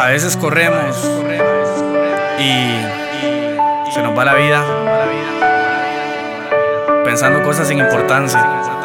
A veces corremos y se nos va la vida pensando cosas sin importancia.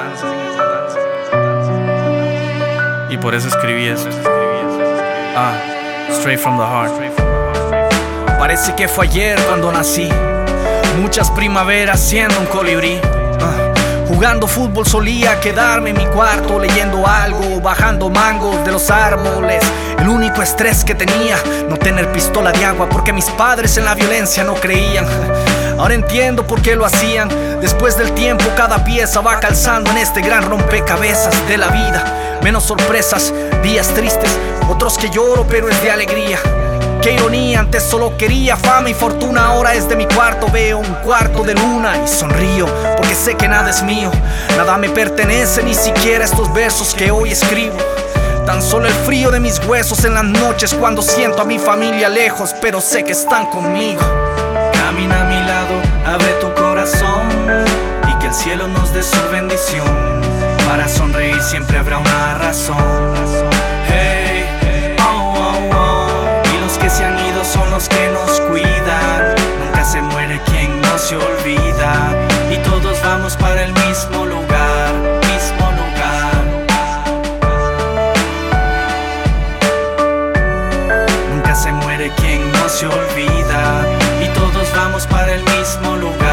Y por eso escribí esto. Straight from the heart. Parece que fue ayer cuando nací, muchas primaveras siendo un colibrí. Jugando fútbol solía quedarme en mi cuarto, leyendo algo, bajando mangos de los árboles. El único estrés que tenía, no tener pistola de agua, porque mis padres en la violencia no creían. Ahora entiendo por qué lo hacían. Después del tiempo cada pieza va calzando en este gran rompecabezas de la vida. Menos sorpresas, días tristes, otros que lloro pero es de alegría. Qué ironía, antes solo quería fama y fortuna, ahora es de mi cuarto. Veo un cuarto de luna y sonrío, porque sé que nada es mío, nada me pertenece, ni siquiera estos versos que hoy escribo. Tan solo el frío de mis huesos en las noches cuando siento a mi familia lejos, pero sé que están conmigo. Camina a mi lado, abre tu corazón y que el cielo nos dé su bendición. Para sonreír siempre habrá una razón. Hey, y los que se han ido son los que nos cuidan. Nunca se muere quien no se olvida. Y todos vamos para el mismo lugar, mismo lugar. Nunca se muere quien no se olvida. Y todos vamos para el mismo lugar.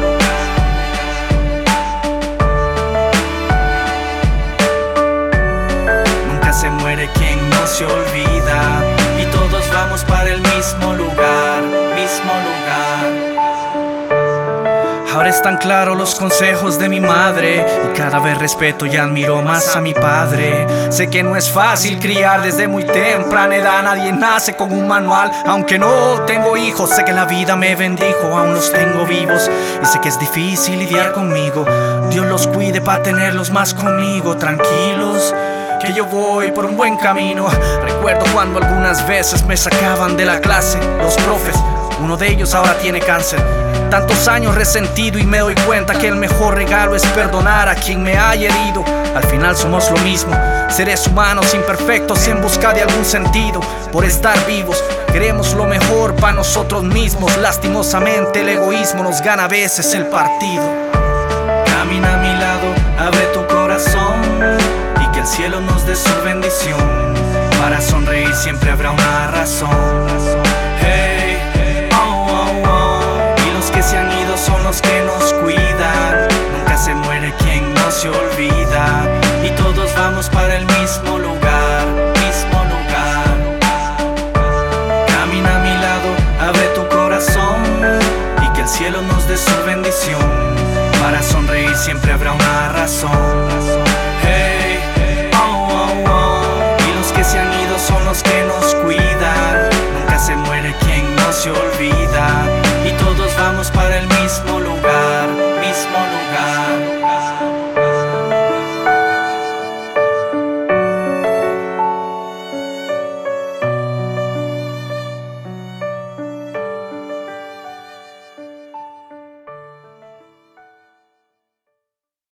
Se muere quien no se olvida. Y todos vamos para el mismo lugar, mismo lugar. Ahora están claros los consejos de mi madre y cada vez respeto y admiro más a mi padre. Sé que no es fácil criar desde muy temprana edad, nadie nace con un manual. Aunque no tengo hijos, sé que la vida me bendijo, aún los tengo vivos. Y sé que es difícil lidiar conmigo, Dios los cuide para tenerlos más conmigo, tranquilos, que yo voy por un buen camino. Recuerdo cuando algunas veces me sacaban de la clase los profes, uno de ellos ahora tiene cáncer. Tantos años resentido y me doy cuenta que el mejor regalo es perdonar a quien me haya herido. Al final somos lo mismo, seres humanos imperfectos en busca de algún sentido. Por estar vivos queremos lo mejor para nosotros mismos. Lastimosamente el egoísmo nos gana a veces el partido. Camina a mi lado, abre tu corazón y que el cielo nos dé su bendición. Para sonreír siempre habrá una razón. Hey, y los que se han ido son los que nos cuidan. Nunca se muere quien no se olvida. Y todos vamos para el mismo lugar, mismo lugar. Camina a mi lado, abre tu corazón y que el cielo nos dé su bendición. Para sonreír siempre habrá una